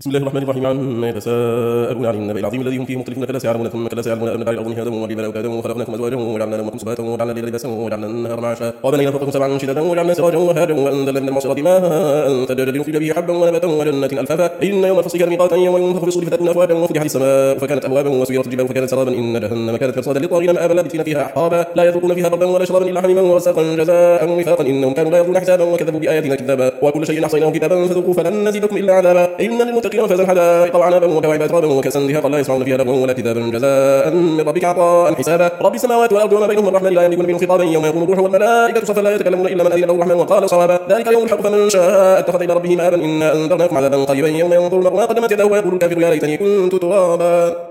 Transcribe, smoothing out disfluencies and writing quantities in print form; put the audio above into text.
بسم الله الرحمن الرحيم. عما يتساءلون عن النبأ العظيم الذي هم فيه مختلفون كلا سيعلمون ثم كلا سيعلمون أن بعد الأرض مهادا والجبال أوتادا وخلقناكم أزواجا وجعلنا لكم سباتا وجعلنا الليل لباسا وجعلنا النهار معاشا وبنينا فوقكم سبعا شدادا وجعلنا سراجا وهاجا وأنزلنا من المعصرات ماء ثجاجا لنخرج به حبا ونباتا وجنات ألفافا إن يوم الفصل كان ميقاتا يوم ينفخ في الصور فتكون أفواجا وفتحت السماء فكانت أبوابا وسيرت الجبال فكانت سرابا إن جهنم كانت مرصادا للطاغين مآبا لابثين فيها أحقابا لا يذوقون فيها بردا ولا شرابا إلا حميما وغساقا جزاء وفاقا إنهم كانوا لا يرجون حسابا وكذبوا بآياتنا كذابا وكل شيء أحصيناه كتابا فذوقوا فلن نزيدكم إلا عذابا إن للمتقين مفازا حدائق وعنابا وكواعب أترابا وكأسا دهاقا لا يسمعون فيها لغوا ولا كتابا جزاء من ربك عطاء حسابا رب السماوات والأرض وما بينهما الرحمن لا يملكون منه خطابا يوم يقوم الروح والملائكة صفا لا يتكلمون إلا من أذن له الرحمن وقال صوابا ذلك يوم الحق فمن شاء اتخذ إلى ربه مآبا إنا أنذرناكم عذابا قريبا يوم ينظر المرء ما قدمت يداه ويقول الكافر يا ليتني كنت ترابا.